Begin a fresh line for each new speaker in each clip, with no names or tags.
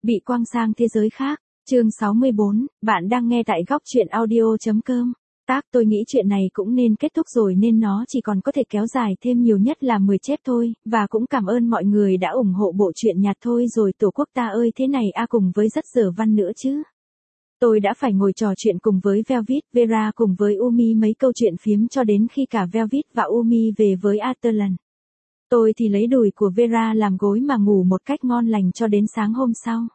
Bị quăng sang thế giới khác. Chương 64, bạn đang nghe tại góc truyện audio.com. Tôi nghĩ chuyện này cũng nên kết thúc rồi nên nó chỉ còn có thể kéo dài thêm nhiều nhất là 10 chép thôi, và cũng cảm ơn mọi người đã ủng hộ bộ truyện nhạt thôi rồi tổ quốc ta ơi thế này cùng với rất dở văn nữa chứ. Tôi đã phải ngồi trò chuyện cùng với Velvet, Vera cùng với Umi mấy câu chuyện phiếm cho đến khi cả Velvet và Umi về với Atlan. Tôi thì lấy đùi của Vera làm gối mà ngủ một cách ngon lành cho đến sáng hôm sau.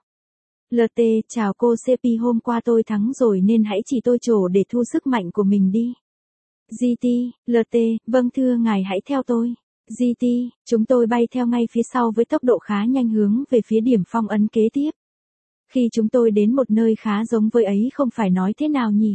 LT, chào cô CP, hôm qua tôi thắng rồi nên hãy chỉ tôi chỗ để thu sức mạnh của mình đi. GT, LT, vâng thưa ngài hãy theo tôi. GT, chúng tôi bay theo ngay phía sau với tốc độ khá nhanh hướng về phía điểm phong ấn kế tiếp. Khi chúng tôi đến một nơi khá giống với ấy không phải nói thế nào nhỉ?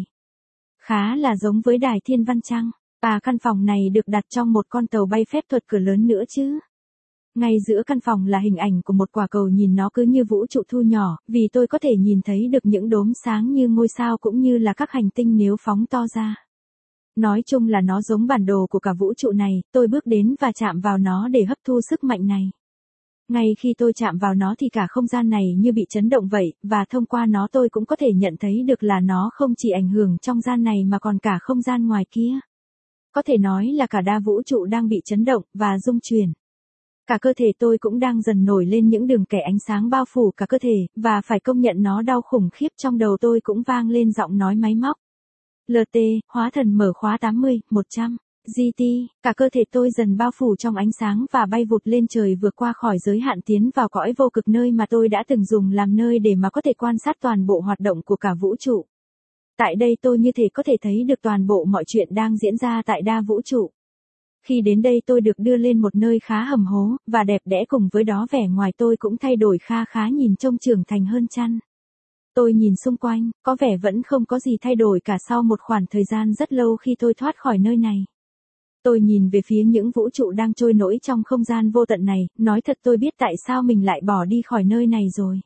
Khá là giống với đài Thiên Văn Trăng. Căn phòng này được đặt trong một con tàu bay phép thuật cửa lớn nữa chứ. Ngay giữa căn phòng là hình ảnh của một quả cầu nhìn nó cứ như vũ trụ thu nhỏ, vì tôi có thể nhìn thấy được những đốm sáng như ngôi sao cũng như là các hành tinh nếu phóng to ra. Nói chung là nó giống bản đồ của cả vũ trụ này, tôi bước đến và chạm vào nó để hấp thu sức mạnh này. Ngay khi tôi chạm vào nó thì cả không gian này như bị chấn động vậy, và thông qua nó tôi cũng có thể nhận thấy được là nó không chỉ ảnh hưởng trong gian này mà còn cả không gian ngoài kia. Có thể nói là cả đa vũ trụ đang bị chấn động và rung chuyển. Cả cơ thể tôi cũng đang dần nổi lên những đường kẻ ánh sáng bao phủ cả cơ thể, và phải công nhận nó đau khủng khiếp, trong đầu tôi cũng vang lên giọng nói máy móc. LT, hóa thần mở khóa 80, 100. GT, cả cơ thể tôi dần bao phủ trong ánh sáng và bay vụt lên trời vượt qua khỏi giới hạn tiến vào cõi vô cực nơi mà tôi đã từng dùng làm nơi để mà có thể quan sát toàn bộ hoạt động của cả vũ trụ. Tại đây tôi như thể có thể thấy được toàn bộ mọi chuyện đang diễn ra tại đa vũ trụ. Khi đến đây tôi được đưa lên một nơi khá hầm hố, và đẹp đẽ cùng với đó vẻ ngoài tôi cũng thay đổi khá nhìn trông trưởng thành hơn chăng. Tôi nhìn xung quanh, có vẻ vẫn không có gì thay đổi cả sau một khoảng thời gian rất lâu khi tôi thoát khỏi nơi này. Tôi nhìn về phía những vũ trụ đang trôi nổi trong không gian vô tận này, nói thật tôi biết tại sao mình lại bỏ đi khỏi nơi này rồi.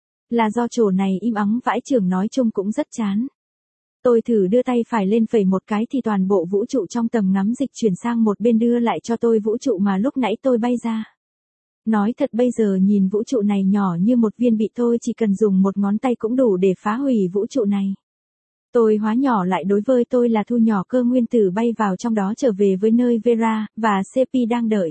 Là do chỗ này im ắng vãi chưởng, nói chung cũng rất chán. Tôi thử đưa tay phải lên phẩy một cái thì toàn bộ vũ trụ trong tầm ngắm dịch chuyển sang một bên đưa lại cho tôi vũ trụ mà lúc nãy tôi bay ra. Nói thật bây giờ nhìn vũ trụ này nhỏ như một viên bị, tôi chỉ cần dùng một ngón tay cũng đủ để phá hủy vũ trụ này. Tôi hóa nhỏ lại, đối với tôi là thu nhỏ cơ nguyên tử bay vào trong đó trở về với nơi Vera và CP đang đợi.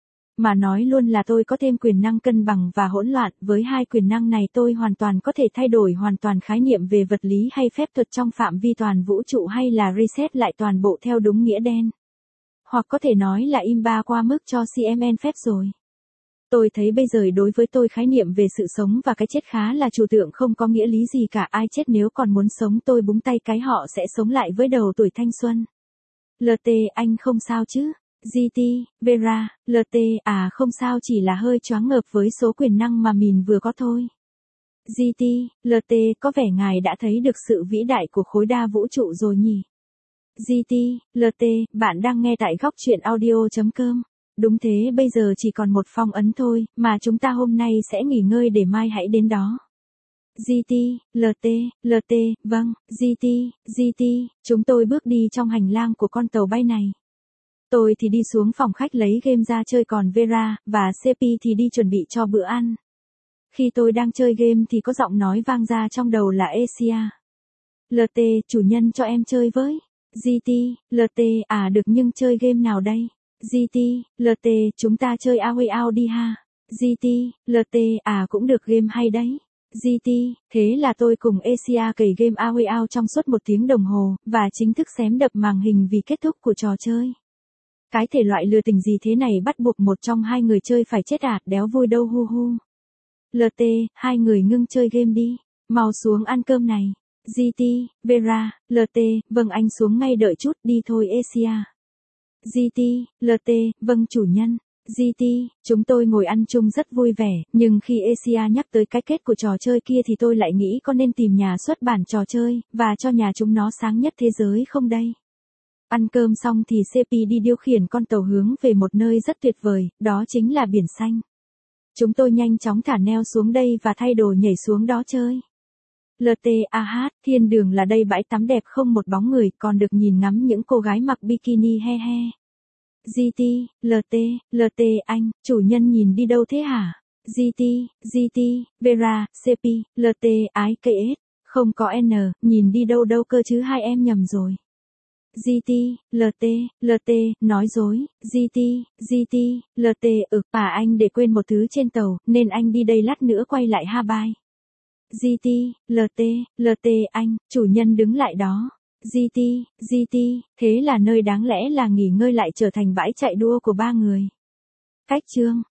Mà nói luôn là tôi có thêm quyền năng cân bằng và hỗn loạn, với hai quyền năng này tôi hoàn toàn có thể thay đổi hoàn toàn khái niệm về vật lý hay phép thuật trong phạm vi toàn vũ trụ, hay là reset lại toàn bộ theo đúng nghĩa đen. Hoặc có thể nói là im ba qua mức cho CMN phép rồi. Tôi thấy bây giờ đối với tôi khái niệm về sự sống và cái chết khá là trừu tượng, không có nghĩa lý gì cả, ai chết nếu còn muốn sống tôi búng tay cái họ sẽ sống lại với đầu tuổi thanh xuân. LT, anh không sao chứ? GT, Vera, LT, không sao, chỉ là hơi choáng ngợp với số quyền năng mà mình vừa có thôi. GT, LT, có vẻ ngài đã thấy được sự vĩ đại của khối đa vũ trụ rồi nhỉ? GT, LT, bạn đang nghe tại góc truyện audio.com. Đúng thế, bây giờ chỉ còn một phong ấn thôi, mà chúng ta hôm nay sẽ nghỉ ngơi để mai hãy đến đó. GT, LT, vâng, GT, chúng tôi bước đi trong hành lang của con tàu bay này. Tôi thì đi xuống phòng khách lấy game ra chơi, còn Vera và CP thì đi chuẩn bị cho bữa ăn. Khi tôi đang chơi game thì có giọng nói vang ra trong đầu là Asia. LT, chủ nhân cho em chơi với. GT, LT, được nhưng chơi game nào đây? GT, LT, chúng ta chơi AOE đi ha. GT, LT, cũng được, game hay đấy. GT, thế là tôi cùng Asia cày game AOE trong suốt 1 tiếng đồng hồ, và chính thức xém đập màn hình vì kết thúc của trò chơi. Cái thể loại lừa tình gì thế này bắt buộc một trong hai người chơi phải chết đéo vui đâu hu hu. LT, hai người ngưng chơi game đi, mau xuống ăn cơm này. GT, Vera, LT, vâng anh xuống ngay, đợi chút đi thôi Asia. GT, LT, vâng chủ nhân. GT, chúng tôi ngồi ăn chung rất vui vẻ, nhưng khi Asia nhắc tới cái kết của trò chơi kia thì tôi lại nghĩ có nên tìm nhà xuất bản trò chơi, và cho nhà chúng nó sáng nhất thế giới không đây? Ăn cơm xong thì CP đi điều khiển con tàu hướng về một nơi rất tuyệt vời, đó chính là biển xanh. Chúng tôi nhanh chóng thả neo xuống đây và thay đồ nhảy xuống đó chơi. LT, thiên đường là đây, bãi tắm đẹp không một bóng người, còn được nhìn ngắm những cô gái mặc bikini he he. GT, LT, anh, chủ nhân nhìn đi đâu thế hả? GT, GT, Vera, CP, LT, ái KS, không có N, nhìn đi đâu đâu cơ chứ hai em nhầm rồi. GT, LT, LT, nói dối, GT, GT, LT, anh để quên một thứ trên tàu, nên anh đi đây lát nữa quay lại ha bye. GT, LT, LT, anh, chủ nhân đứng lại đó. GT, GT, thế là nơi đáng lẽ là nghỉ ngơi lại trở thành bãi chạy đua của ba người. Cách chương